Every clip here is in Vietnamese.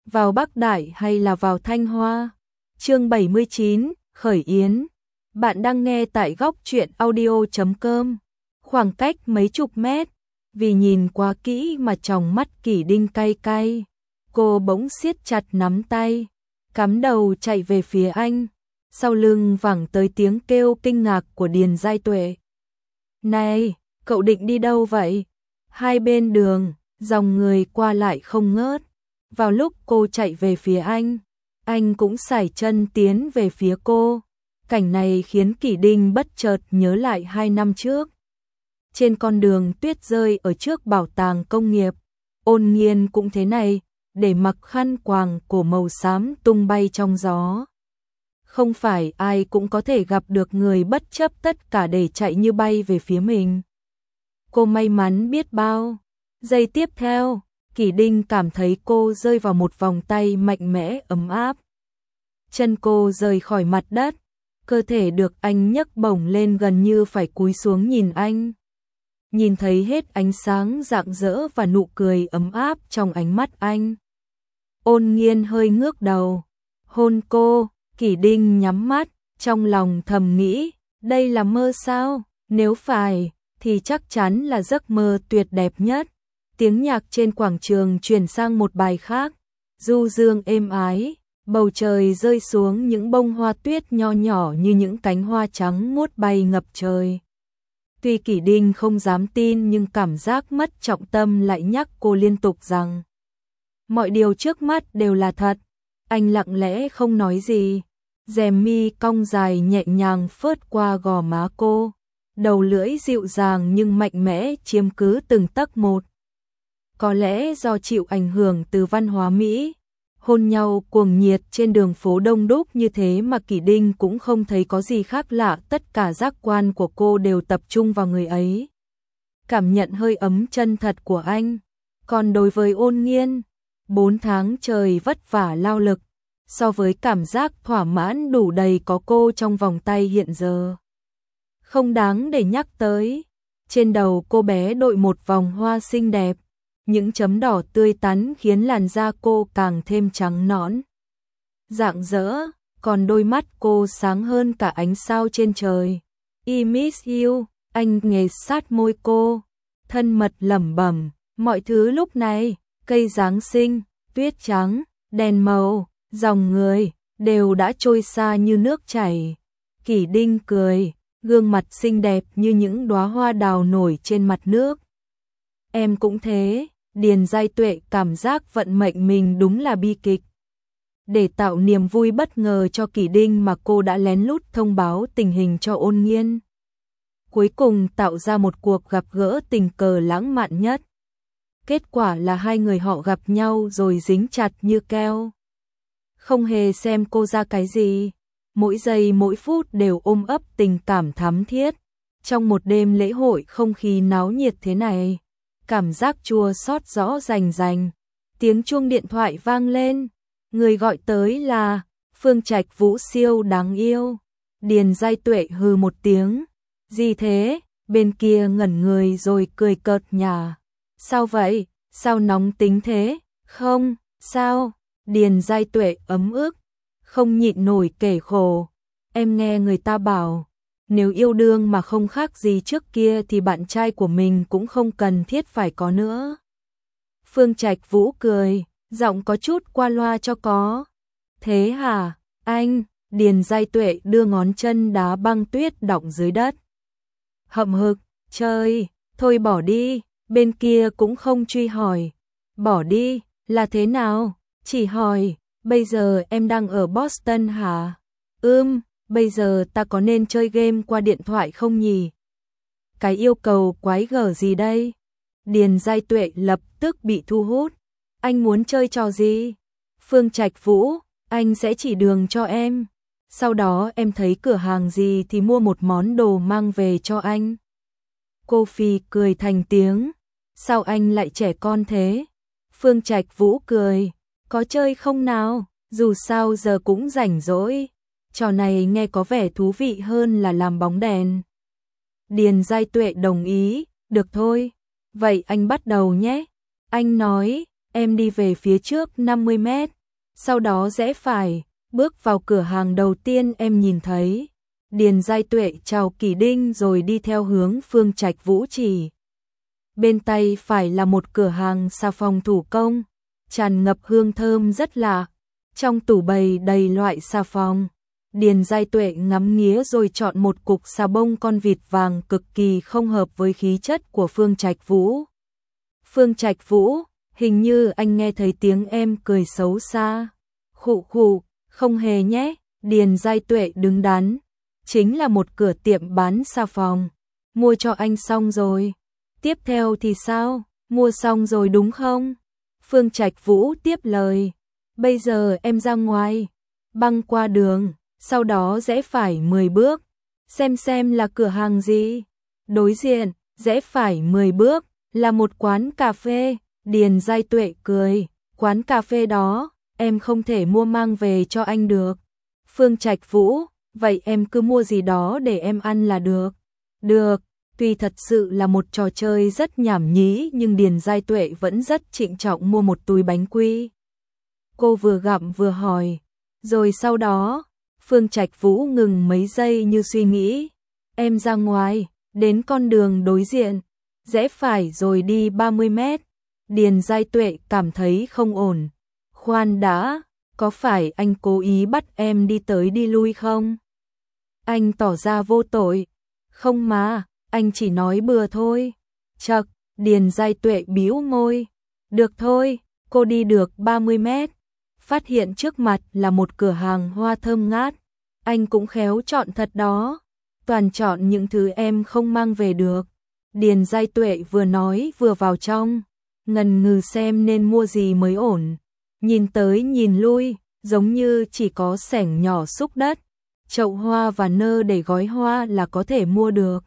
vào Bắc Đại hay là vào Thanh Hoa? Chương 79, Khởi Yến. Bạn đang nghe tại góc truyện audio.com. Khoảng cách mấy chục mét, vì nhìn quá kỹ mà tròng mắt Kỷ Đinh cay cay. Cô bỗng siết chặt nắm tay, cắm đầu chạy về phía anh. Sau lưng vẳng tới tiếng kêu kinh ngạc của Điền Giai Tuệ. Này, cậu định đi đâu vậy? Hai bên đường, dòng người qua lại không ngớt. Vào lúc cô chạy về phía anh cũng sải chân tiến về phía cô. Cảnh này khiến Kỷ Đinh bất chợt nhớ lại 2 năm trước. Trên con đường tuyết rơi ở trước bảo tàng công nghiệp, Ôn Nghiên cũng thế này, để mặc khăn quàng cổ màu xám tung bay trong gió. Không phải ai cũng có thể gặp được người bất chấp tất cả để chạy như bay về phía mình. Cô may mắn biết bao. Giây tiếp theo, Kỷ Đinh cảm thấy cô rơi vào một vòng tay mạnh mẽ ấm áp. Chân cô rời khỏi mặt đất, cơ thể được anh nhấc bổng lên gần như phải cúi xuống nhìn anh. Nhìn thấy hết ánh sáng rạng rỡ và nụ cười ấm áp trong ánh mắt anh. Ôn Nghiên hơi ngước đầu, hôn cô. Kỷ Đinh nhắm mắt, trong lòng thầm nghĩ, đây là mơ sao? Nếu phải, thì chắc chắn là giấc mơ tuyệt đẹp nhất. Tiếng nhạc trên quảng trường chuyển sang một bài khác, du dương êm ái, bầu trời rơi xuống những bông hoa tuyết nho nhỏ như những cánh hoa trắng muốt bay ngập trời. Tuy Kỷ Đinh không dám tin nhưng cảm giác mất trọng tâm lại nhắc cô liên tục rằng mọi điều trước mắt đều là thật. Anh lặng lẽ không nói gì, rèm mi cong dài nhẹ nhàng phớt qua gò má cô, đầu lưỡi dịu dàng nhưng mạnh mẽ chiếm cứ từng tấc một. Có lẽ do chịu ảnh hưởng từ văn hóa Mỹ, hôn nhau cuồng nhiệt trên đường phố đông đúc như thế mà Kỷ Đinh cũng không thấy có gì khác lạ, tất cả giác quan của cô đều tập trung vào người ấy. Cảm nhận hơi ấm chân thật của anh. Còn đối với Ôn Nghiên, 4 tháng trời vất vả lao lực, so với cảm giác thỏa mãn đủ đầy có cô trong vòng tay hiện giờ, không đáng để nhắc tới. Trên đầu cô bé đội một vòng hoa xinh đẹp, những chấm đỏ tươi tắn khiến làn da cô càng thêm trắng nõn, rạng rỡ, còn đôi mắt cô sáng hơn cả ánh sao trên trời. I miss you, anh nghề sát môi cô, thân mật lẩm bẩm, mọi thứ lúc này, cây Giáng sinh, tuyết trắng, đèn màu, dòng người, đều đã trôi xa như nước chảy. Kỷ Đinh cười, gương mặt xinh đẹp như những đóa hoa đào nổi trên mặt nước. Em cũng thế. Điền Giai Tuệ cảm giác vận mệnh mình đúng là bi kịch. Để tạo niềm vui bất ngờ cho Kỷ Đinh mà cô đã lén lút thông báo tình hình cho Ôn Nghiên. Cuối cùng tạo ra một cuộc gặp gỡ tình cờ lãng mạn nhất. Kết quả là hai người họ gặp nhau rồi dính chặt như keo. Không hề xem cô ra cái gì, mỗi giây mỗi phút đều ôm ấp tình cảm thắm thiết. Trong một đêm lễ hội không khí náo nhiệt thế này, cảm giác chua xót rõ rành rành. Tiếng chuông điện thoại vang lên, người gọi tới là Phương Trạch Vũ siêu đáng yêu. Điền Giai Tuệ hừ một tiếng, gì thế? Bên kia ngẩn người rồi cười cợt nhả. Sao vậy? Sao nóng tính thế? Không, sao? Điền Giai Tuệ ấm ức, không nhịn nổi kể khổ. Em nghe người ta bảo, nếu yêu đương mà không khác gì trước kia thì bạn trai của mình cũng không cần thiết phải có nữa. Phương Trạch Vũ cười, giọng có chút qua loa cho có. Thế hả, anh? Điền Giai Tuệ đưa ngón chân đá băng tuyết đọng dưới đất. Hậm hực, chơi, thôi bỏ đi, bên kia cũng không truy hỏi. Bỏ đi, là thế nào? Chỉ hỏi, bây giờ em đang ở Boston hả? Bây giờ ta có nên chơi game qua điện thoại không nhỉ? Cái yêu cầu quái gở gì đây? Điền Giai Tuệ lập tức bị thu hút. Anh muốn chơi trò gì? Phương Trạch Vũ, anh sẽ chỉ đường cho em. Sau đó em thấy cửa hàng gì thì mua một món đồ mang về cho anh. Cô Phi cười thành tiếng. Sao anh lại trẻ con thế? Phương Trạch Vũ cười. Có chơi không nào? Dù sao giờ cũng rảnh rỗi. Trò này nghe có vẻ thú vị hơn là làm bóng đèn. Điền Giai Tuệ đồng ý, được thôi. Vậy anh bắt đầu nhé. Anh nói, em đi về phía trước 50 mét, sau đó rẽ phải, bước vào cửa hàng đầu tiên em nhìn thấy. Điền Giai Tuệ chào Kỳ Đinh rồi đi theo hướng Phương Trạch Vũ chỉ. Bên tay phải là một cửa hàng xà phòng thủ công, tràn ngập hương thơm rất lạ. Trong tủ bày đầy loại xà phòng. Điền Giai Tuệ ngắm nghía rồi chọn một cục xà bông con vịt vàng cực kỳ không hợp với khí chất của Phương Trạch Vũ. Phương Trạch Vũ, hình như anh nghe thấy tiếng em cười xấu xa. Khụ khụ, không hề nhé. Điền Giai Tuệ đứng đắn. Chính là một cửa tiệm bán xà phòng. Mua cho anh xong rồi. Tiếp theo thì sao? Mua xong rồi đúng không? Phương Trạch Vũ tiếp lời. Bây giờ em ra ngoài, băng qua đường, sau đó rẽ phải 10 bước, xem là cửa hàng gì. Đối diện, rẽ phải 10 bước, là một quán cà phê. Điền Giai Tuệ cười, quán cà phê đó, em không thể mua mang về cho anh được. Phương Trạch Vũ, vậy em cứ mua gì đó để em ăn là được. Được, tuy thật sự là một trò chơi rất nhảm nhí nhưng Điền Giai Tuệ vẫn rất trịnh trọng mua một túi bánh quy. Cô vừa gặm vừa hỏi, rồi sau đó, Phương Trạch Vũ ngừng mấy giây như suy nghĩ. Em ra ngoài, đến con đường đối diện, rẽ phải rồi đi 30 mét. Điền Giai Tuệ cảm thấy không ổn. Khoan đã, có phải anh cố ý bắt em đi tới đi lui không? Anh tỏ ra vô tội. Không mà, anh chỉ nói bừa thôi. Chậc, Điền Giai Tuệ bĩu môi. Được thôi, cô đi được 30 mét. Phát hiện trước mặt là một cửa hàng hoa thơm ngát. Anh cũng khéo chọn thật đó. Toàn chọn những thứ em không mang về được. Điền Giai Tuệ vừa nói vừa vào trong, ngần ngừ xem nên mua gì mới ổn. Nhìn tới nhìn lui, giống như chỉ có xẻng nhỏ xúc đất, chậu hoa và nơ để gói hoa là có thể mua được.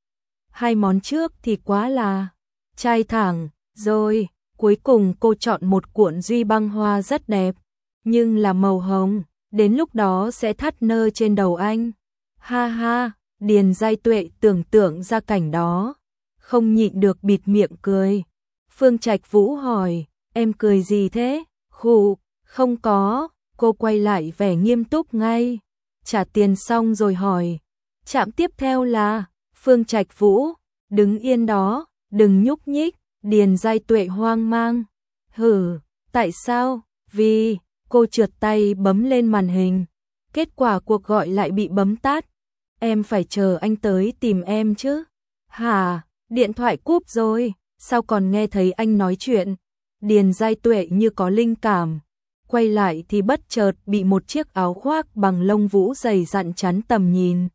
Hai món trước thì quá là trai thẳng, rồi cuối cùng cô chọn một cuộn duy băng hoa rất đẹp, nhưng là màu hồng, đến lúc đó sẽ thắt nơ trên đầu anh. Ha ha, Điền Giai Tuệ tưởng tượng ra cảnh đó, không nhịn được bịt miệng cười. Phương Trạch Vũ hỏi, em cười gì thế? Khụ, không có, cô quay lại vẻ nghiêm túc ngay. Trả tiền xong rồi hỏi, trạm tiếp theo là? Phương Trạch Vũ, đứng yên đó, đừng nhúc nhích. Điền Giai Tuệ hoang mang. Hử, tại sao? Vì, cô trượt tay bấm lên màn hình. Kết quả cuộc gọi lại bị bấm tắt. Em phải chờ anh tới tìm em chứ. Hả, điện thoại cúp rồi, sao còn nghe thấy anh nói chuyện? Điền Giai Tuệ như có linh cảm. Quay lại thì bất chợt bị một chiếc áo khoác bằng lông vũ dày dặn chắn tầm nhìn.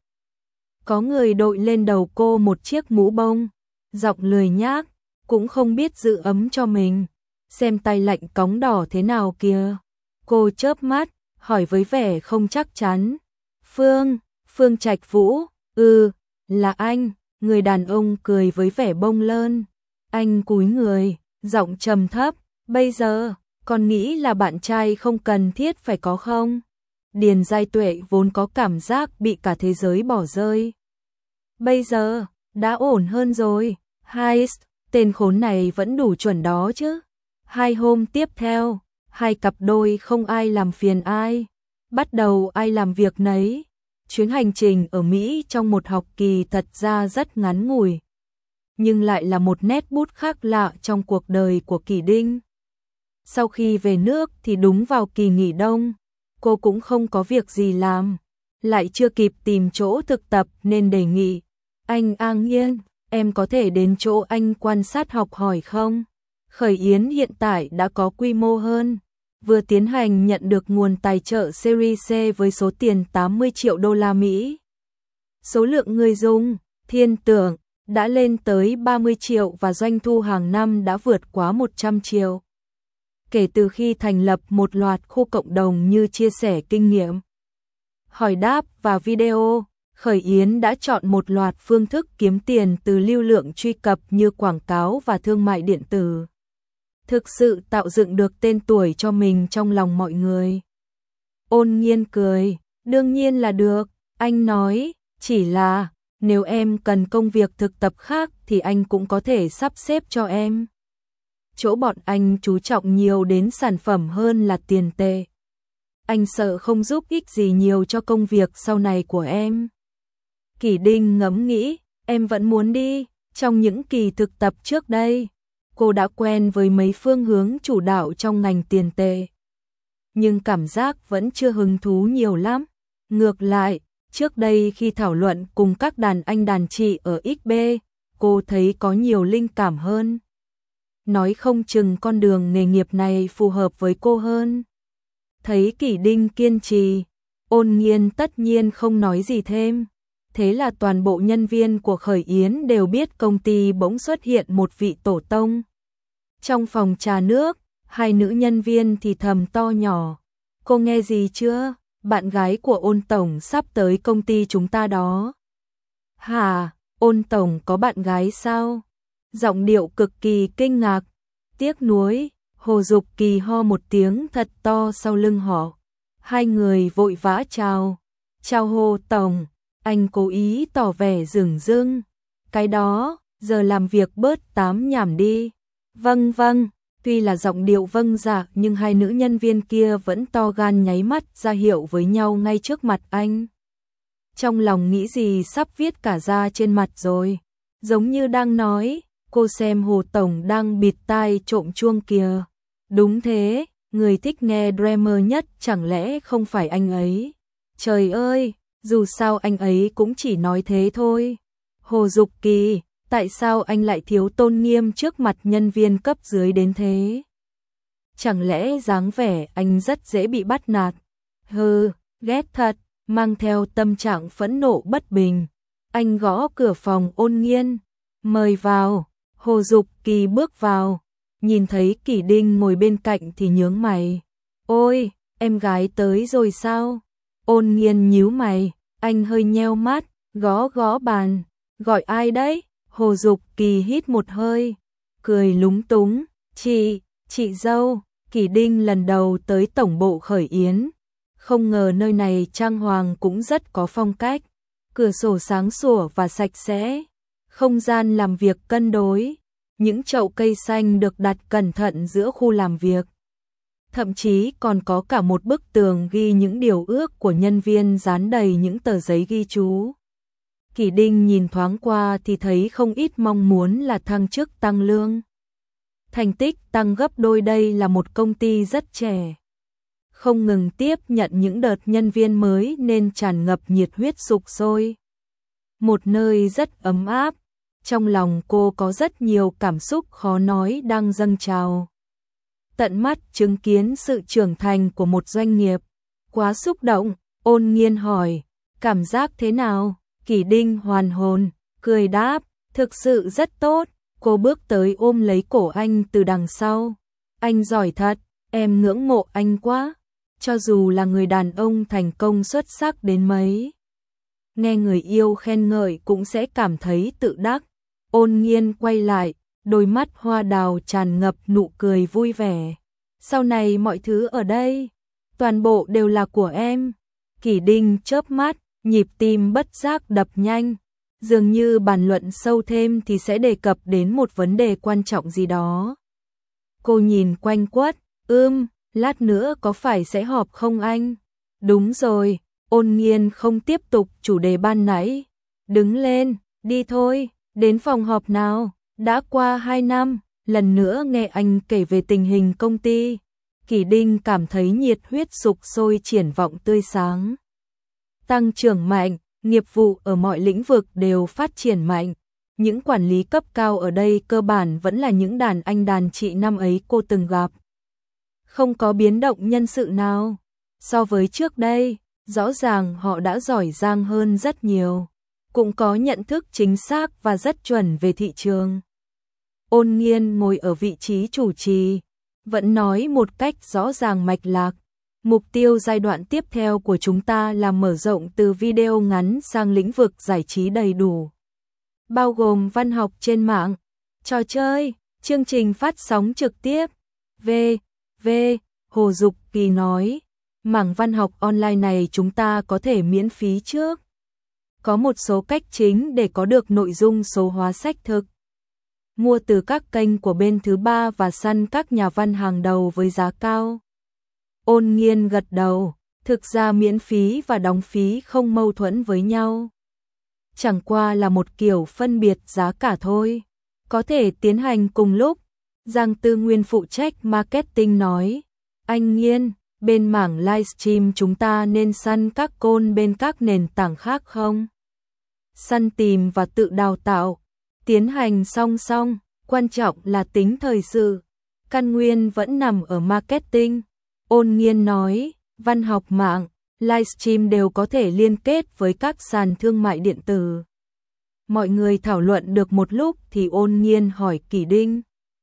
Có người đội lên đầu cô một chiếc mũ bông. Giọng lười nhác, cũng không biết giữ ấm cho mình. Xem tay lạnh cóng đỏ thế nào kìa. Cô chớp mắt, hỏi với vẻ không chắc chắn. Phương Trạch Vũ, là anh. Người đàn ông cười với vẻ bông lơn. Anh cúi người, giọng trầm thấp. Bây giờ, con nghĩ là bạn trai không cần thiết phải có không? Điền Giai Tuệ vốn có cảm giác bị cả thế giới bỏ rơi. Bây giờ, đã ổn hơn rồi. Heist, tên khốn này vẫn đủ chuẩn đó chứ. 2 hôm tiếp theo, 2 cặp đôi không ai làm phiền ai. Bắt đầu ai làm việc nấy. Chuyến hành trình ở Mỹ trong một học kỳ thật ra rất ngắn ngủi, nhưng lại là một nét bút khác lạ trong cuộc đời của Kỳ Đinh. Sau khi về nước thì đúng vào kỳ nghỉ đông, cô cũng không có việc gì làm, lại chưa kịp tìm chỗ thực tập nên đề nghị. Anh An Yên, em có thể đến chỗ anh quan sát học hỏi không? Khởi Yến hiện tại đã có quy mô hơn, vừa tiến hành nhận được nguồn tài trợ Series C với số tiền 80 triệu đô la Mỹ. Số lượng người dùng, Thiên Tưởng, đã lên tới 30 triệu và doanh thu hàng năm đã vượt quá 100 triệu. Kể từ khi thành lập một loạt khu cộng đồng như chia sẻ kinh nghiệm, hỏi đáp và video, Khởi Yến đã chọn một loạt phương thức kiếm tiền từ lưu lượng truy cập như quảng cáo và thương mại điện tử. Thực sự tạo dựng được tên tuổi cho mình trong lòng mọi người. Ôn Nhiên cười, đương nhiên là được, anh nói, chỉ là, nếu em cần công việc thực tập khác thì anh cũng có thể sắp xếp cho em. Chỗ bọn anh chú trọng nhiều đến sản phẩm hơn là tiền tệ. anh sợ không giúp ích gì nhiều cho công việc sau này của em. Kỷ Đinh ngẫm nghĩ, em vẫn muốn đi. Trong những kỳ thực tập trước đây, cô đã quen với mấy phương hướng chủ đạo trong ngành tiền tệ. Nhưng cảm giác vẫn chưa hứng thú nhiều lắm. Ngược lại, trước đây khi thảo luận cùng các đàn anh đàn chị ở XB, cô thấy có nhiều linh cảm hơn. Nói không chừng con đường nghề nghiệp này phù hợp với cô hơn. Thấy Kỷ Đinh kiên trì, Ôn Nghiên tất nhiên không nói gì thêm. Thế là toàn bộ nhân viên của Khởi Yến đều biết công ty bỗng xuất hiện một vị tổ tông. Trong phòng trà nước, hai nữ nhân viên thì thầm to nhỏ. Cô nghe gì chưa? Bạn gái của Ôn tổng sắp tới công ty chúng ta đó. Hả? Ôn tổng có bạn gái sao? Giọng điệu cực kỳ kinh ngạc. Tiếc nuối, Hồ Dục Kỳ ho một tiếng thật to sau lưng họ. Hai người vội vã chào. Chào Hồ tổng. Anh cố ý tỏ vẻ dửng dưng. Cái đó, giờ làm việc bớt tám nhảm đi. Vâng vâng, tuy là giọng điệu vâng dạ nhưng hai nữ nhân viên kia vẫn to gan nháy mắt ra hiệu với nhau ngay trước mặt anh. Trong lòng nghĩ gì sắp viết cả ra trên mặt rồi. Giống như đang nói, cô xem Hồ tổng đang bịt tai trộm chuông kìa. Đúng thế, người thích nghe drama nhất chẳng lẽ không phải anh ấy. Trời ơi! Dù sao anh ấy cũng chỉ nói thế thôi. Hồ Dục Kỳ, tại sao anh lại thiếu tôn nghiêm trước mặt nhân viên cấp dưới đến thế? Chẳng lẽ dáng vẻ anh rất dễ bị bắt nạt? Hừ, ghét thật, mang theo tâm trạng phẫn nộ bất bình. Anh gõ cửa phòng Ôn Nghiên. Mời vào. Hồ Dục Kỳ bước vào. Nhìn thấy Kỷ Đinh ngồi bên cạnh thì nhướng mày. Ôi, em gái tới rồi sao? Ôn Nghiên nhíu mày, anh hơi nheo mắt, gõ gõ bàn. Gọi ai đấy? Hồ Dục Kỳ hít một hơi, cười lúng túng. Chị dâu. Kỷ Đinh lần đầu tới tổng bộ Khởi Yến. Không ngờ nơi này trang hoàng cũng rất có phong cách. Cửa sổ sáng sủa và sạch sẽ. Không gian làm việc cân đối. Những chậu cây xanh được đặt cẩn thận giữa khu làm việc. Thậm chí còn có cả một bức tường ghi những điều ước của nhân viên dán đầy những tờ giấy ghi chú. Kỷ Đinh nhìn thoáng qua thì thấy không ít mong muốn là thăng chức tăng lương. Thành tích tăng gấp đôi, đây là một công ty rất trẻ. Không ngừng tiếp nhận những đợt nhân viên mới nên tràn ngập nhiệt huyết sục sôi. Một nơi rất ấm áp. Trong lòng cô có rất nhiều cảm xúc khó nói đang dâng trào. Tận mắt chứng kiến sự trưởng thành của một doanh nghiệp. Quá xúc động, Ôn Nghiên hỏi, cảm giác thế nào? Kỷ Đinh hoàn hồn, cười đáp, thực sự rất tốt. Cô bước tới ôm lấy cổ anh từ đằng sau. Anh giỏi thật, em ngưỡng mộ anh quá. Cho dù là người đàn ông thành công xuất sắc đến mấy, nghe người yêu khen ngợi cũng sẽ cảm thấy tự đắc. Ôn Nghiên quay lại, đôi mắt hoa đào tràn ngập nụ cười vui vẻ. Sau này mọi thứ ở đây, toàn bộ đều là của em. Kỷ Đinh chớp mắt, nhịp tim bất giác đập nhanh. Dường như bàn luận sâu thêm thì sẽ đề cập đến một vấn đề quan trọng gì đó. Cô nhìn quanh quất, lát nữa có phải sẽ họp không anh? Đúng rồi, Ôn Nghiên không tiếp tục chủ đề ban nãy. Đứng lên, đi thôi, đến phòng họp nào. Đã qua 2 năm, lần nữa nghe anh kể về tình hình công ty. Kỷ Đinh cảm thấy nhiệt huyết sục sôi, triển vọng tươi sáng. Tăng trưởng mạnh, nghiệp vụ ở mọi lĩnh vực đều phát triển mạnh. Những quản lý cấp cao ở đây cơ bản vẫn là những đàn anh đàn chị năm ấy cô từng gặp. Không có biến động nhân sự nào. So với trước đây, rõ ràng họ đã giỏi giang hơn rất nhiều. Cũng có nhận thức chính xác và rất chuẩn về thị trường. Ôn Nghiên ngồi ở vị trí chủ trì, vẫn nói một cách rõ ràng mạch lạc. Mục tiêu giai đoạn tiếp theo của chúng ta là mở rộng từ video ngắn sang lĩnh vực giải trí đầy đủ, bao gồm văn học trên mạng, trò chơi, chương trình phát sóng trực tiếp. Hồ Dục Kỳ nói, mảng văn học online này chúng ta có thể miễn phí trước. Có một số cách chính để có được nội dung số hóa sách thực. Mua từ các kênh của bên thứ ba và săn các nhà văn hàng đầu với giá cao. Ôn Nghiên gật đầu, Thực ra miễn phí và đóng phí không mâu thuẫn với nhau. Chẳng qua là một kiểu phân biệt giá cả thôi. Có thể tiến hành cùng lúc. Giang Tư Nguyên phụ trách marketing nói. Anh Nghiên, bên mảng livestream chúng ta nên săn các côn bên các nền tảng khác không? Săn tìm và tự đào tạo. Tiến hành song song, quan trọng là tính thời sự. Căn nguyên vẫn nằm ở marketing. Ôn Nghiên nói, văn học mạng, livestream đều có thể liên kết với các sàn thương mại điện tử. Mọi người thảo luận được một lúc thì Ôn Nghiên hỏi Kỷ Đinh.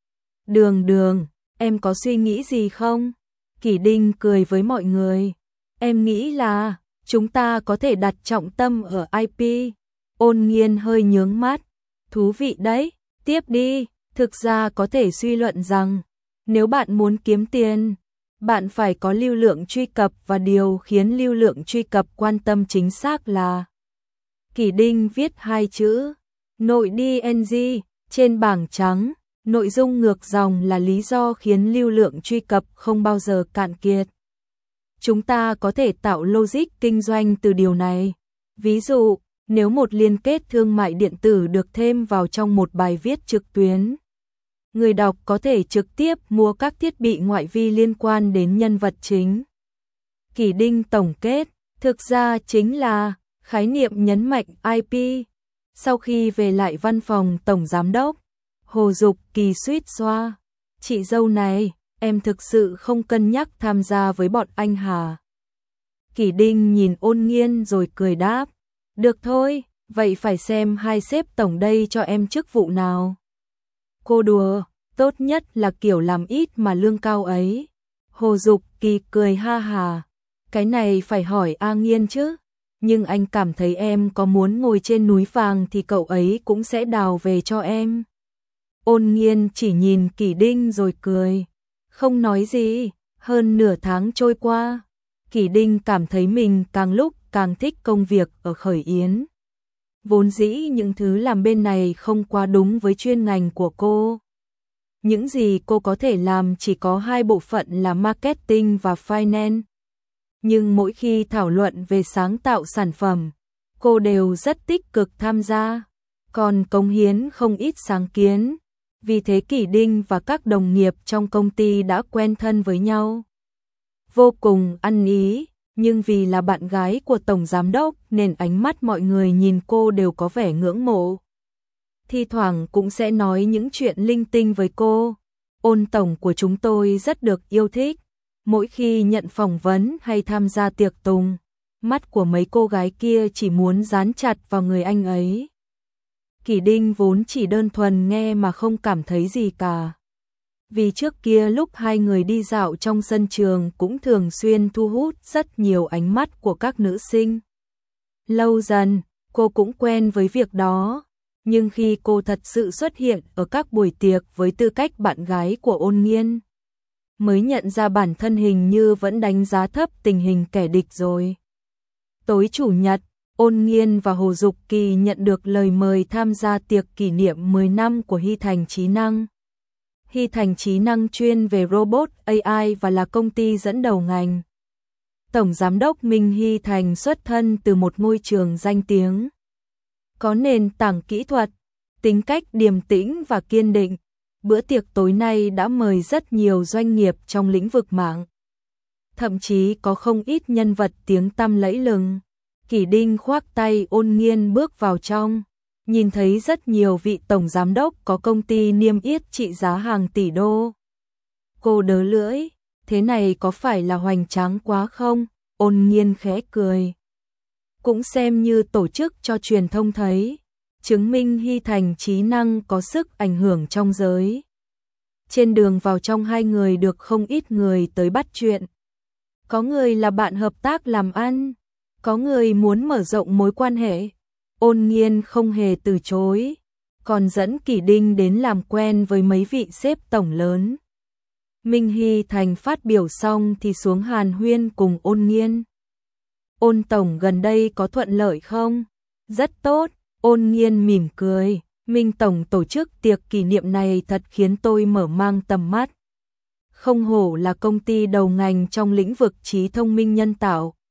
Đường, em có suy nghĩ gì không? Kỷ Đinh cười với mọi người. Em nghĩ là, chúng ta có thể đặt trọng tâm ở IP. Ôn Nghiên hơi nhướng mắt. Thú vị đấy, tiếp đi. Thực ra có thể suy luận rằng, nếu bạn muốn kiếm tiền, bạn phải có lưu lượng truy cập và điều khiến lưu lượng truy cập quan tâm chính xác là. Kỷ Đinh viết 2 chữ, nội DNG, trên bảng trắng, nội dung ngược dòng là lý do khiến lưu lượng truy cập không bao giờ cạn kiệt. Chúng ta có thể tạo logic kinh doanh từ điều này. Ví dụ, nếu một liên kết thương mại điện tử được thêm vào trong một bài viết trực tuyến, người đọc có thể trực tiếp mua các thiết bị ngoại vi liên quan đến nhân vật chính. Kỷ Đinh tổng kết, thực ra chính là khái niệm nhấn mạnh IP. Sau khi về lại văn phòng tổng giám đốc, Hồ Dục Kỳ suýt xoa. Chị dâu này, em thực sự không cân nhắc tham gia với bọn anh hả? Kỷ Đinh nhìn Ôn Nghiên rồi cười đáp. Được thôi, vậy phải xem hai sếp tổng đây cho em chức vụ nào. Cô đùa, tốt nhất là kiểu làm ít mà lương cao ấy. Hồ Dục Kỳ cười ha hà. Cái này phải hỏi A Nghiên chứ. Nhưng anh cảm thấy em có muốn ngồi trên núi vàng thì cậu ấy cũng sẽ đào về cho em. Ôn Nghiên chỉ nhìn Kỷ Đinh rồi cười. Không nói gì, hơn nửa tháng trôi qua. Kỷ Đinh cảm thấy mình càng lúc càng thích công việc ở Khởi Yến. Vốn dĩ những thứ làm bên này không quá đúng với chuyên ngành của cô. Những gì cô có thể làm chỉ có hai bộ phận là marketing và finance. Nhưng mỗi khi thảo luận về sáng tạo sản phẩm, cô đều rất tích cực tham gia, còn cống hiến không ít sáng kiến. Vì thế Kỷ Đinh và các đồng nghiệp trong công ty đã quen thân với nhau. Vô cùng ăn ý, nhưng vì là bạn gái của tổng giám đốc nên ánh mắt mọi người nhìn cô đều có vẻ ngưỡng mộ. Thi thoảng cũng sẽ nói những chuyện linh tinh với cô. Ôn tổng của chúng tôi rất được yêu thích. Mỗi khi nhận phỏng vấn hay tham gia tiệc tùng, mắt của mấy cô gái kia chỉ muốn dán chặt vào người anh ấy. Kỷ Đinh vốn chỉ đơn thuần nghe mà không cảm thấy gì cả. Vì trước kia lúc hai người đi dạo trong sân trường cũng thường xuyên thu hút rất nhiều ánh mắt của các nữ sinh. Lâu dần, cô cũng quen với việc đó. Nhưng khi cô thật sự xuất hiện ở các buổi tiệc với tư cách bạn gái của Ôn Nghiên, mới nhận ra bản thân hình như vẫn đánh giá thấp tình hình kẻ địch rồi. Tối chủ nhật, Ôn Nghiên và Hồ Dục Kỳ nhận được lời mời tham gia tiệc kỷ niệm 10 năm của Hy Thành Trí Năng. Hy Thành Trí Năng chuyên về robot AI và là công ty dẫn đầu ngành. Tổng giám đốc Minh Hy Thành xuất thân từ một ngôi trường danh tiếng. Có nền tảng kỹ thuật, tính cách điềm tĩnh và kiên định. Bữa tiệc tối nay đã mời rất nhiều doanh nghiệp trong lĩnh vực mạng. Thậm chí có không ít nhân vật tiếng tăm lẫy lừng. Kỷ Đinh khoác tay Ôn Nghiên bước vào trong, nhìn thấy rất nhiều vị tổng giám đốc có công ty niêm yết trị giá hàng tỷ đô. Cô đớ lưỡi, thế này có phải là hoành tráng quá không? Ôn Nghiên khẽ cười. Cũng xem như tổ chức cho truyền thông thấy, chứng minh Hy Thành Trí Năng có sức ảnh hưởng trong giới. Trên đường vào trong hai người được không ít người tới bắt chuyện. Có người là bạn hợp tác làm ăn, có người muốn mở rộng mối quan hệ. Ôn Nghiên không hề từ chối, còn dẫn Kỷ Đinh đến làm quen với mấy vị sếp tổng lớn. Minh Hy Thành phát biểu xong thì xuống hàn huyên cùng Ôn Nghiên. Ôn tổng gần đây có thuận lợi không? Rất tốt, Ôn Nghiên mỉm cười. Minh tổng tổ chức tiệc kỷ niệm này thật khiến tôi mở mang tầm mắt. Không hổ là công ty đầu ngành trong lĩnh vực trí thông minh nhân tạo.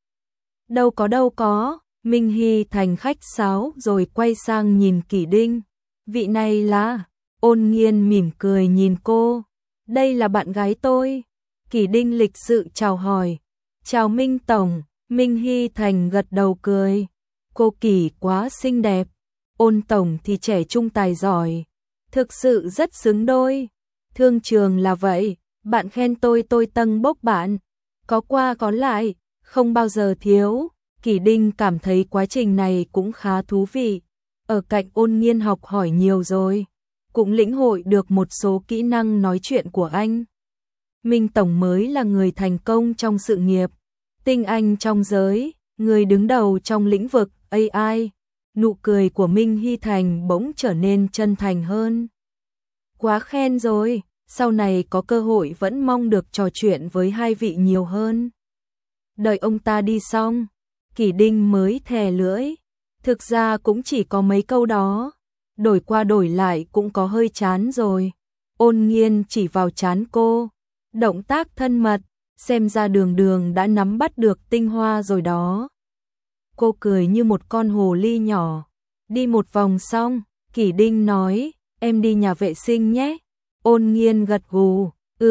Đâu có, Minh Hy Thành khách sáo rồi quay sang nhìn Kỷ Đinh. Vị này là, Ôn Nghiên mỉm cười nhìn cô. Đây là bạn gái tôi. Kỷ Đinh lịch sự chào hỏi. Chào Minh Tổng, Minh Hy Thành gật đầu cười. Cô Kỷ quá xinh đẹp. Ôn Tổng thì trẻ trung tài giỏi. Thực sự rất xứng đôi. Thương trường là vậy, bạn khen tôi tâng bốc bạn. Có qua có lại, không bao giờ thiếu. Kỷ Đinh cảm thấy quá trình này cũng khá thú vị. Ở cạnh Ôn Nghiên học hỏi nhiều rồi, cũng lĩnh hội được một số kỹ năng nói chuyện của anh. Minh Tổng mới là người thành công trong sự nghiệp, tinh anh trong giới, người đứng đầu trong lĩnh vực AI. Nụ cười của Minh Hy Thành bỗng trở nên chân thành hơn. Quá khen rồi, sau này có cơ hội vẫn mong được trò chuyện với hai vị nhiều hơn. Đợi ông ta đi xong, Kỷ Đinh mới thè lưỡi. Thực ra cũng chỉ có mấy câu đó, đổi qua đổi lại cũng có hơi chán rồi. Ôn Nghiên chỉ vào trán cô, động tác thân mật, xem ra Đường đã nắm bắt được tinh hoa rồi đó. Cô cười như một con hồ ly nhỏ. Đi một vòng xong, Kỷ Đinh nói, em đi nhà vệ sinh nhé. Ôn Nghiên gật gù,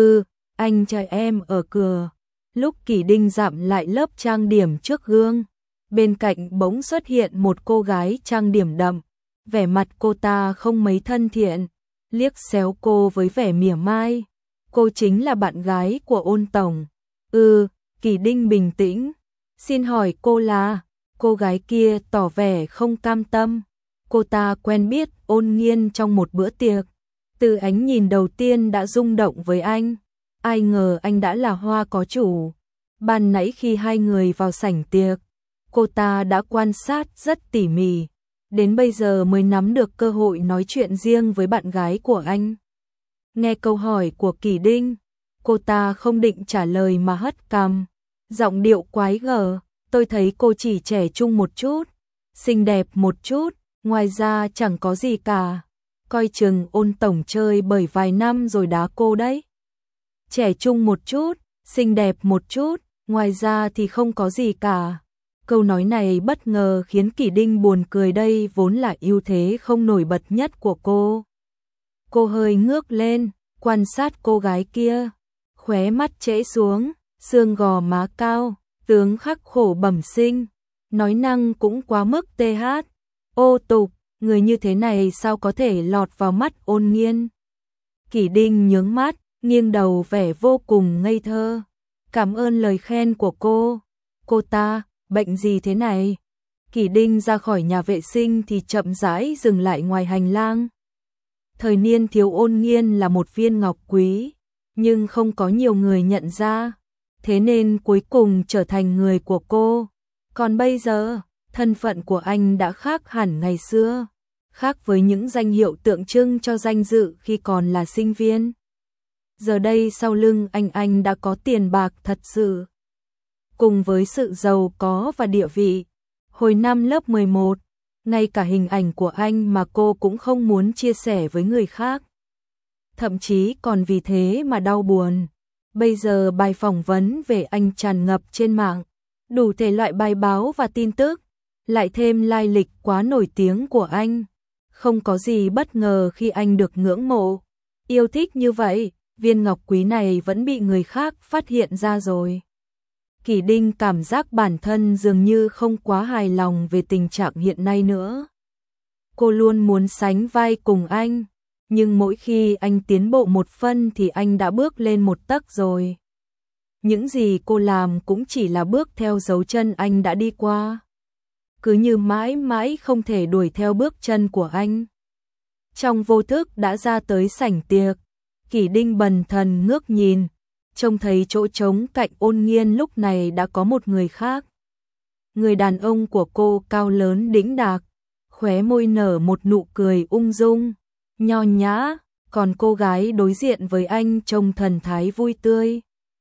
anh chờ em ở cửa. Lúc Kỷ Đinh dặm lại lớp trang điểm trước gương, bên cạnh bỗng xuất hiện một cô gái trang điểm đậm. Vẻ mặt cô ta không mấy thân thiện, liếc xéo cô với vẻ mỉa mai. Cô chính là bạn gái của Ôn Tổng. Kỷ Đinh bình tĩnh. Xin hỏi cô là? Cô gái kia tỏ vẻ không cam tâm. Cô ta quen biết Ôn Nghiên trong một bữa tiệc. Từ ánh nhìn đầu tiên đã rung động với anh. Ai ngờ anh đã là Hoa có chủ. Ban nãy khi hai người vào sảnh tiệc, cô ta đã quan sát rất tỉ mỉ. Đến bây giờ mới nắm được cơ hội nói chuyện riêng với bạn gái của anh. Nghe câu hỏi của Kỷ Đinh, cô ta không định trả lời mà hất cằm, giọng điệu quái gở. Tôi thấy cô chỉ trẻ trung một chút, xinh đẹp một chút, ngoài ra chẳng có gì cả. Coi chừng Ôn Tổng chơi bởi vài năm rồi đá cô đấy. Trẻ trung một chút, xinh đẹp một chút, ngoài ra thì không có gì cả. Câu nói này bất ngờ khiến Kỷ Đinh buồn cười, đây vốn là ưu thế không nổi bật nhất của cô. Cô hơi ngước lên, quan sát cô gái kia, khóe mắt trễ xuống, xương gò má cao, tướng khắc khổ bẩm sinh, nói năng cũng quá mức th. Ô tục, người như thế này sao có thể lọt vào mắt Ôn Nghiên. Kỷ Đinh nhướng mắt, nghiêng đầu vẻ vô cùng ngây thơ. Cảm ơn lời khen của cô. Cô ta, bệnh gì thế này? Kỷ Đinh ra khỏi nhà vệ sinh thì chậm rãi dừng lại ngoài hành lang. Thời niên thiếu Ôn Nghiên là một viên ngọc quý, nhưng không có nhiều người nhận ra. Thế nên cuối cùng trở thành người của cô. Còn bây giờ, thân phận của anh đã khác hẳn ngày xưa, khác với những danh hiệu tượng trưng cho danh dự khi còn là sinh viên. Giờ đây sau lưng anh đã có tiền bạc thật sự, cùng với sự giàu có và địa vị. Hồi năm lớp 11, ngay cả hình ảnh của anh mà cô cũng không muốn chia sẻ với người khác. Thậm chí còn vì thế mà đau buồn. Bây giờ bài phỏng vấn về anh tràn ngập trên mạng, đủ thể loại bài báo và tin tức, lại thêm lai lịch quá nổi tiếng của anh. Không có gì bất ngờ khi anh được ngưỡng mộ, yêu thích như vậy, viên ngọc quý này vẫn bị người khác phát hiện ra rồi. Kỷ Đinh cảm giác bản thân dường như không quá hài lòng về tình trạng hiện nay nữa. Cô luôn muốn sánh vai cùng anh, nhưng mỗi khi anh tiến bộ một phân thì anh đã bước lên một tấc rồi. Những gì cô làm cũng chỉ là bước theo dấu chân anh đã đi qua. Cứ như mãi mãi không thể đuổi theo bước chân của anh. Trong vô thức đã ra tới sảnh tiệc, Kỷ Đinh bần thần ngước nhìn, trông thấy chỗ trống cạnh Ôn Nghiên lúc này đã có một người khác. Người đàn ông của cô cao lớn đĩnh đạc, khóe môi nở một nụ cười ung dung, nho nhã, còn cô gái đối diện với anh trông thần thái vui tươi.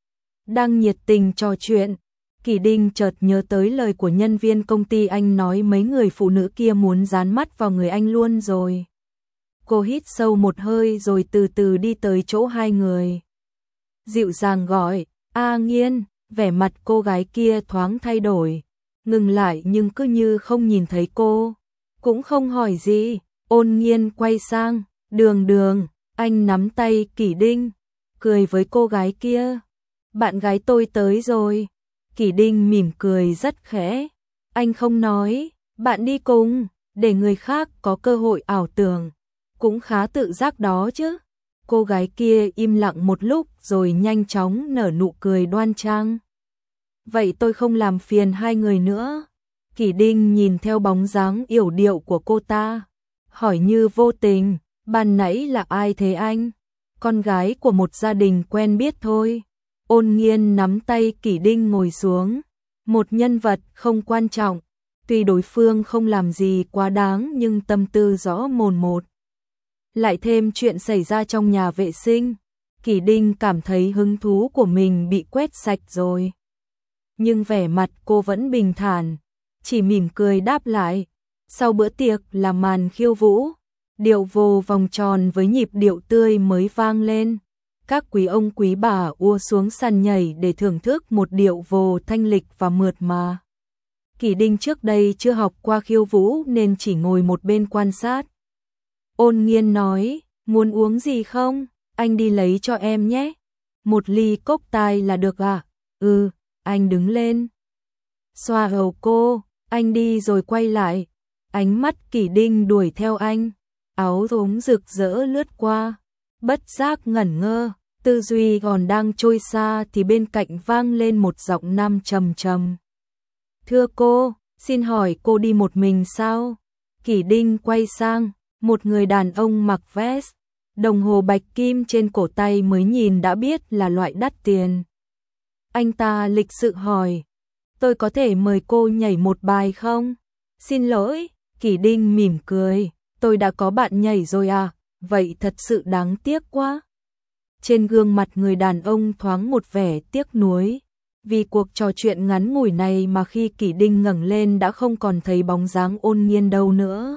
Đang nhiệt tình trò chuyện, Kỷ Đinh chợt nhớ tới lời của nhân viên công ty anh nói mấy người phụ nữ kia muốn dán mắt vào người anh luôn rồi. Cô hít sâu một hơi rồi từ từ đi tới chỗ hai người. Dịu dàng gọi, A Nghiên, vẻ mặt cô gái kia thoáng thay đổi. ngừng lại nhưng cứ như không nhìn thấy cô, cũng không hỏi gì. Ôn Nghiên quay sang, Đường Đường, anh nắm tay Kỷ Đinh, cười với cô gái kia. Bạn gái tôi tới rồi. Kỷ Đinh mỉm cười rất khẽ. Anh không nói, bạn đi cùng, để người khác có cơ hội ảo tưởng. Cũng khá tự giác đó chứ. Cô gái kia im lặng một lúc rồi nhanh chóng nở nụ cười đoan trang. Vậy tôi không làm phiền hai người nữa. Kỷ Đinh nhìn theo bóng dáng yểu điệu của cô ta, hỏi như vô tình, ban nãy là ai thế anh? Con gái của một gia đình quen biết thôi. Ôn Nghiên nắm tay Kỷ Đinh ngồi xuống. Một nhân vật không quan trọng, tuy đối phương không làm gì quá đáng nhưng tâm tư rõ mồn một. Lại thêm chuyện xảy ra trong nhà vệ sinh, Kỷ Đinh cảm thấy hứng thú của mình bị quét sạch rồi. Nhưng vẻ mặt cô vẫn bình thản, chỉ mỉm cười đáp lại. Sau bữa tiệc là màn khiêu vũ, điệu vồ vòng tròn với nhịp điệu tươi mới vang lên. Các quý ông quý bà ùa xuống sàn nhảy để thưởng thức một điệu vồ thanh lịch và mượt mà. Kỷ Đinh trước đây chưa học qua khiêu vũ nên chỉ ngồi một bên quan sát. Ôn Nghiên nói, muốn uống gì không? Anh đi lấy cho em nhé. Một ly cốc tai là được à? Ừ, anh đứng lên. Xoa hầu cô, anh đi rồi quay lại. Ánh mắt Kỷ Đinh đuổi theo anh. Áo ống rực rỡ lướt qua. Bất giác ngẩn ngơ, tư duy còn đang trôi xa thì bên cạnh vang lên một giọng nam trầm trầm. Thưa cô, xin hỏi cô đi một mình sao? Kỷ Đinh quay sang, một người đàn ông mặc vest, đồng hồ bạch kim trên cổ tay mới nhìn đã biết là loại đắt tiền. Anh ta lịch sự hỏi, tôi có thể mời cô nhảy một bài không? Xin lỗi, Kỷ Đinh mỉm cười, tôi đã có bạn nhảy rồi à, vậy thật sự đáng tiếc quá. Trên gương mặt người đàn ông thoáng một vẻ tiếc nuối. Vì cuộc trò chuyện ngắn ngủi này mà khi Kỷ Đinh ngẩng lên đã không còn thấy bóng dáng Ôn Nghiên đâu nữa.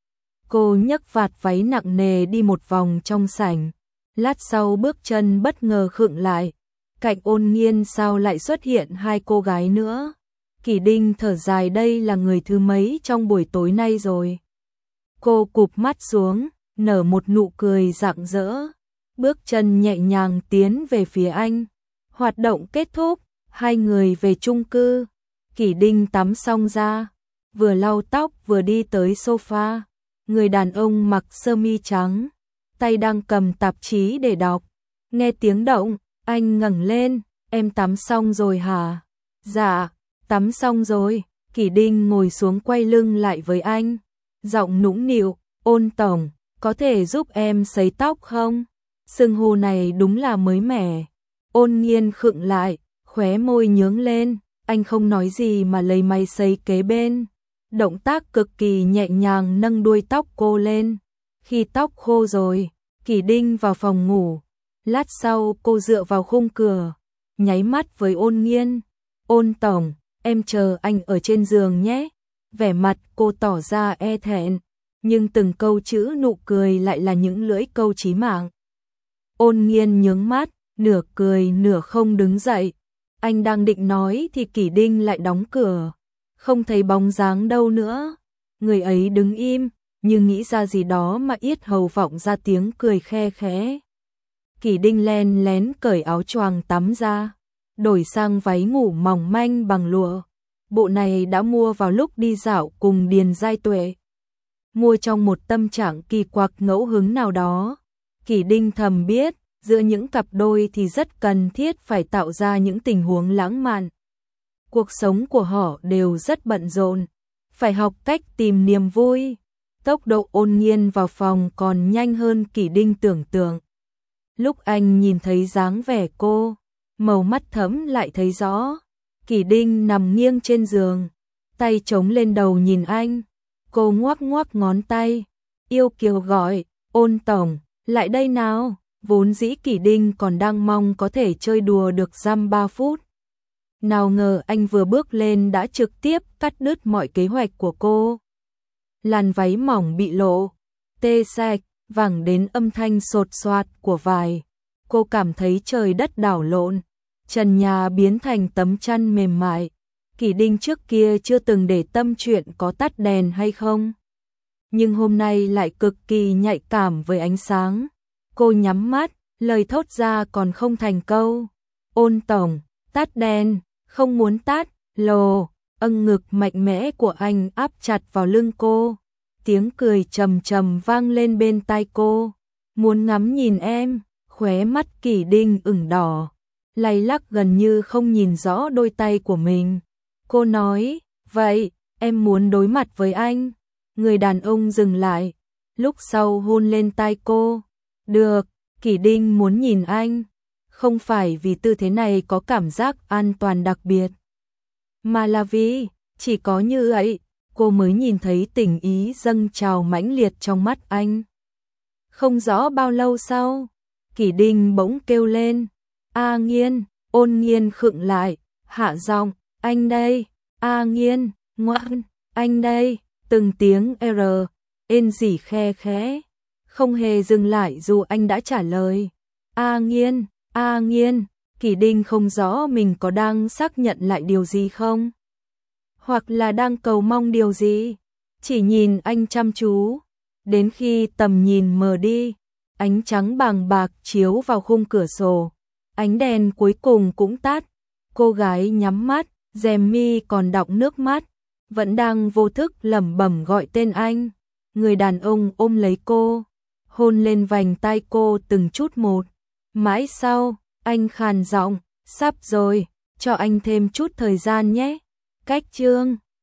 Cô nhấc vạt váy nặng nề đi một vòng trong sảnh. Lát sau bước chân bất ngờ khựng lại. Cạnh Ôn Nghiên sao lại xuất hiện hai cô gái nữa. Kỷ Đinh thở dài, đây là người thứ mấy trong buổi tối nay rồi. Cô cụp mắt xuống, nở một nụ cười rạng rỡ. Bước chân nhẹ nhàng tiến về phía anh. Hoạt động kết thúc, hai người về chung cư. Kỷ Đinh tắm xong ra, vừa lau tóc vừa đi tới sofa. Người đàn ông mặc sơ mi trắng, tay đang cầm tạp chí để đọc. Nghe tiếng động, anh ngẩng lên, em tắm xong rồi hả? Dạ, tắm xong rồi. Kỷ Đinh ngồi xuống quay lưng lại với anh. Giọng nũng nịu, Ôn tổng, có thể giúp em sấy tóc không? Xưng hô này đúng là mới mẻ. Ôn Nghiên khựng lại, khóe môi nhướng lên, anh không nói gì mà lấy máy sấy kế bên. Động tác cực kỳ nhẹ nhàng nâng đuôi tóc cô lên. Khi tóc khô rồi, Kỷ Đinh vào phòng ngủ. Lát sau cô dựa vào khung cửa, nháy mắt với Ôn Nghiên. Ôn tổng, em chờ anh ở trên giường nhé. Vẻ mặt cô tỏ ra e thẹn, nhưng từng câu chữ nụ cười lại là những lưỡi câu chí mạng. Ôn Nghiên nhướng mắt, nửa cười nửa không đứng dậy. Anh đang định nói thì Kỷ Đinh lại đóng cửa. Không thấy bóng dáng đâu nữa. Người ấy đứng im, nhưng nghĩ ra gì đó mà yết hầu vọng ra tiếng cười khe khẽ. Kỷ Đinh len lén cởi áo choàng tắm ra, đổi sang váy ngủ mỏng manh bằng lụa. Bộ này đã mua vào lúc đi dạo cùng Điền Giai Tuệ. Mua trong một tâm trạng kỳ quặc ngẫu hứng nào đó. Kỷ Đinh thầm biết, giữa những cặp đôi thì rất cần thiết phải tạo ra những tình huống lãng mạn. Cuộc sống của họ đều rất bận rộn, phải học cách tìm niềm vui. Tốc độ Ôn Nghiên vào phòng còn nhanh hơn Kỷ Đinh tưởng tượng. Lúc anh nhìn thấy dáng vẻ cô, màu mắt thẫm lại thấy rõ. Kỷ Đinh nằm nghiêng trên giường, tay chống lên đầu nhìn anh. Cô ngoắc ngoắc ngón tay, yêu kiều gọi, Ôn tổng, lại đây nào. Vốn dĩ Kỷ Đinh còn đang mong có thể chơi đùa được dăm 3 phút. Nào ngờ anh vừa bước lên đã trực tiếp cắt đứt mọi kế hoạch của cô. Làn váy mỏng bị lộ, tê sạch, vẳng đến âm thanh sột soạt của vải. Cô cảm thấy trời đất đảo lộn, trần nhà biến thành tấm chăn mềm mại. Kỷ Đinh trước kia chưa từng để tâm chuyện có tắt đèn hay không, nhưng hôm nay lại cực kỳ nhạy cảm với ánh sáng. Cô nhắm mắt, lời thốt ra còn không thành câu. Ôn tổng, tắt đèn, không muốn tắt, lồ, ngực mạnh mẽ của anh áp chặt vào lưng cô. Tiếng cười trầm trầm vang lên bên tai cô. Muốn ngắm nhìn em, khóe mắt Kỷ Đinh ửng đỏ, lay lắc gần như không nhìn rõ đôi tay của mình. Cô nói, vậy, em muốn đối mặt với anh. Người đàn ông dừng lại, lúc sau hôn lên tai cô. Được, Kỷ Đinh muốn nhìn anh, không phải vì tư thế này có cảm giác an toàn đặc biệt, mà là vì, chỉ có như vậy, cô mới nhìn thấy tình ý dâng trào mãnh liệt trong mắt anh. Không rõ bao lâu sau, Kỷ Đinh bỗng kêu lên, A Nghiên. Ôn Nghiên khựng lại, hạ giọng, anh đây, A Nghiên, ngoan, anh đây, từng tiếng R, ên rỉ khe khẽ, không hề dừng lại dù anh đã trả lời. A Nghiên, A Nghiên. Kỷ Đinh không rõ mình có đang xác nhận lại điều gì không, hoặc là đang cầu mong điều gì, chỉ nhìn anh chăm chú, đến khi tầm nhìn mờ đi, ánh trắng bàng bạc chiếu vào khung cửa sổ, ánh đèn cuối cùng cũng tắt, cô gái nhắm mắt, rèm mi còn đọng nước mắt, vẫn đang vô thức lẩm bẩm gọi tên anh. Người đàn ông ôm lấy cô, hôn lên vành tai cô từng chút một. Mãi sau, anh khàn giọng, sắp rồi, cho anh thêm chút thời gian nhé. Cách chương